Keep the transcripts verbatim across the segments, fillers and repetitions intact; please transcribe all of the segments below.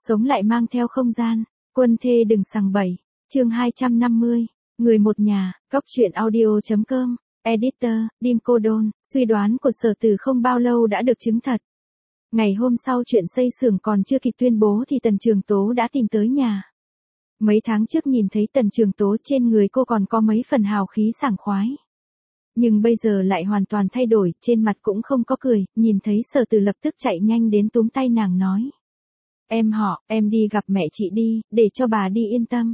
Sống lại mang theo không gian, quân thê đừng sằng bậy. Chương hai trăm năm mươi, người một nhà, góc truyện audio chấm com, editor, Dim Cô Đôn, suy đoán của Sở Từ không bao lâu đã được chứng thật. Ngày hôm sau chuyện xây xưởng còn chưa kịp tuyên bố thì Tần Trường Tố đã tìm tới nhà. Mấy tháng trước nhìn thấy Tần Trường Tố trên người cô còn có mấy phần hào khí sảng khoái. Nhưng bây giờ lại hoàn toàn thay đổi, trên mặt cũng không có cười, nhìn thấy Sở Từ lập tức chạy nhanh đến túm tay nàng nói. Em họ, em đi gặp mẹ chị đi, để cho bà đi yên tâm.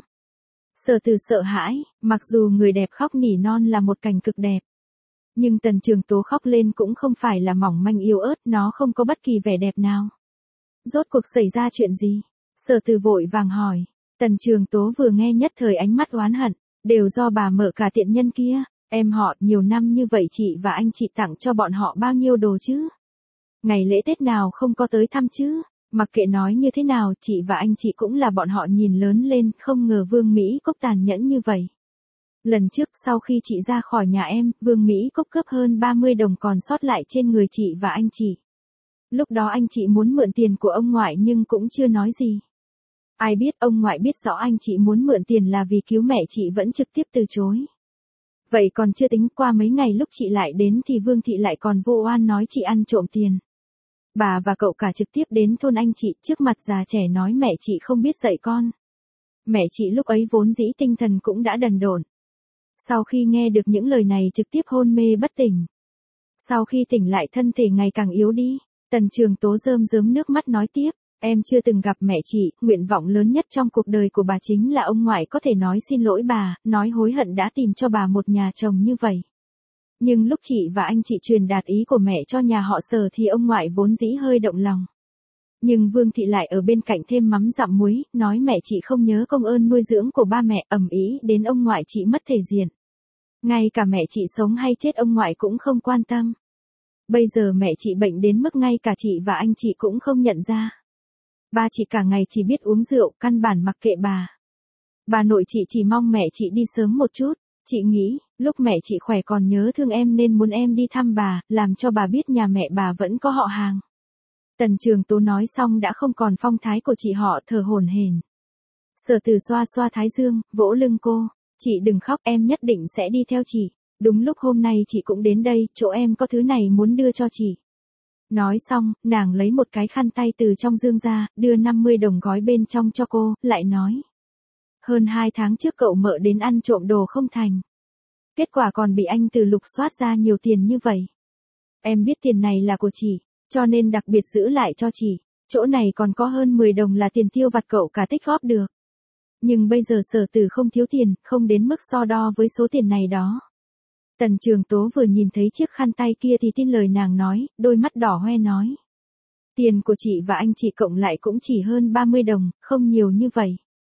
Sở Từ sợ hãi, mặc dù người đẹp khóc nỉ non là một cảnh cực đẹp. Nhưng Tần Trường Tố khóc lên cũng không phải là mỏng manh yếu ớt, nó không có bất kỳ vẻ đẹp nào. Rốt cuộc xảy ra chuyện gì? Sở Từ vội vàng hỏi. Tần Trường Tố vừa nghe nhất thời ánh mắt oán hận, đều do bà mở cả tiện nhân kia, em họ nhiều năm như vậy chị và anh chị tặng cho bọn họ bao nhiêu đồ chứ? Ngày lễ Tết nào không có tới thăm chứ? Mặc kệ nói như thế nào, chị và anh chị cũng là bọn họ nhìn lớn lên, không ngờ Vương Mỹ Cốc tàn nhẫn như vậy. Lần trước sau khi chị ra khỏi nhà em, Vương Mỹ Cốc cướp hơn ba mươi đồng còn sót lại trên người chị và anh chị. Lúc đó anh chị muốn mượn tiền của ông ngoại nhưng cũng chưa nói gì. Ai biết ông ngoại biết rõ anh chị muốn mượn tiền là vì cứu mẹ chị vẫn trực tiếp từ chối. Vậy còn chưa tính, qua mấy ngày lúc chị lại đến thì Vương Thị lại còn vô oan nói chị ăn trộm tiền. Bà và cậu cả trực tiếp đến thôn anh chị, trước mặt già trẻ nói mẹ chị không biết dạy con. Mẹ chị lúc ấy vốn dĩ tinh thần cũng đã đần độn. Sau khi nghe được những lời này trực tiếp hôn mê bất tỉnh. Sau khi tỉnh lại thân thể ngày càng yếu đi, Tần Trường Tố rơm rớm nước mắt nói tiếp, em chưa từng gặp mẹ chị, nguyện vọng lớn nhất trong cuộc đời của bà chính là ông ngoại có thể nói xin lỗi bà, nói hối hận đã tìm cho bà một nhà chồng như vậy. Nhưng lúc chị và anh chị truyền đạt ý của mẹ cho nhà họ Sở thì ông ngoại vốn dĩ hơi động lòng. Nhưng Vương Thị lại ở bên cạnh thêm mắm dặm muối, nói mẹ chị không nhớ công ơn nuôi dưỡng của ba mẹ, ầm ĩ đến ông ngoại chị mất thể diện. Ngay cả mẹ chị sống hay chết ông ngoại cũng không quan tâm. Bây giờ mẹ chị bệnh đến mức ngay cả chị và anh chị cũng không nhận ra. Ba chị cả ngày chỉ biết uống rượu, căn bản mặc kệ bà. Bà nội chị chỉ mong mẹ chị đi sớm một chút. Chị nghĩ, lúc mẹ chị khỏe còn nhớ thương em nên muốn em đi thăm bà, làm cho bà biết nhà mẹ bà vẫn có họ hàng. Tần Trường Tố nói xong đã không còn phong thái của chị họ, thở hổn hển. Sở Từ xoa xoa thái dương, vỗ lưng cô, chị đừng khóc, em nhất định sẽ đi theo chị. Đúng lúc hôm nay chị cũng đến đây, chỗ em có thứ này muốn đưa cho chị. Nói xong, nàng lấy một cái khăn tay từ trong dương ra, đưa năm mươi đồng gói bên trong cho cô, lại nói. Hơn hai tháng trước cậu mợ đến ăn trộm đồ không thành. Kết quả còn bị anh Từ lục soát ra nhiều tiền như vậy. Em biết tiền này là của chị, cho nên đặc biệt giữ lại cho chị. Chỗ này còn có hơn mười đồng là tiền tiêu vặt cậu cả tích góp được. Nhưng bây giờ Sở Từ không thiếu tiền, không đến mức so đo với số tiền này đó. Tần Trường Tố vừa nhìn thấy chiếc khăn tay kia thì tin lời nàng nói, đôi mắt đỏ hoe nói. Tiền của chị và anh chị cộng lại cũng chỉ hơn ba mươi đồng, không nhiều như vậy.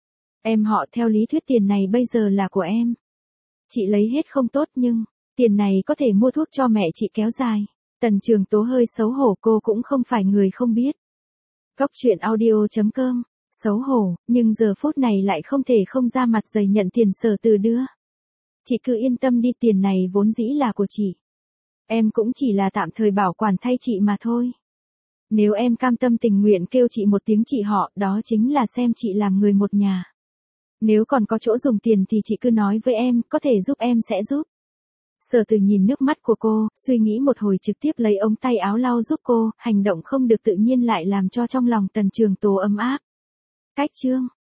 Em họ theo lý thuyết tiền này bây giờ là của em. Chị lấy hết không tốt nhưng, tiền này có thể mua thuốc cho mẹ chị kéo dài. Tần Trường Tố hơi xấu hổ, cô cũng không phải người không biết. Góc truyện audio chấm com, xấu hổ, nhưng giờ phút này lại không thể không ra mặt dày nhận tiền Sở Từ đưa. Chị cứ yên tâm đi, tiền này vốn dĩ là của chị. Em cũng chỉ là tạm thời bảo quản thay chị mà thôi. Nếu em cam tâm tình nguyện kêu chị một tiếng chị họ, đó chính là xem chị làm người một nhà. Nếu còn có chỗ dùng tiền thì chị cứ nói với em, có thể giúp em sẽ giúp. Sở Từ nhìn nước mắt của cô, suy nghĩ một hồi trực tiếp lấy ống tay áo lau giúp cô, hành động không được tự nhiên lại làm cho trong lòng Tần Trường Tố ấm áp. Cách chương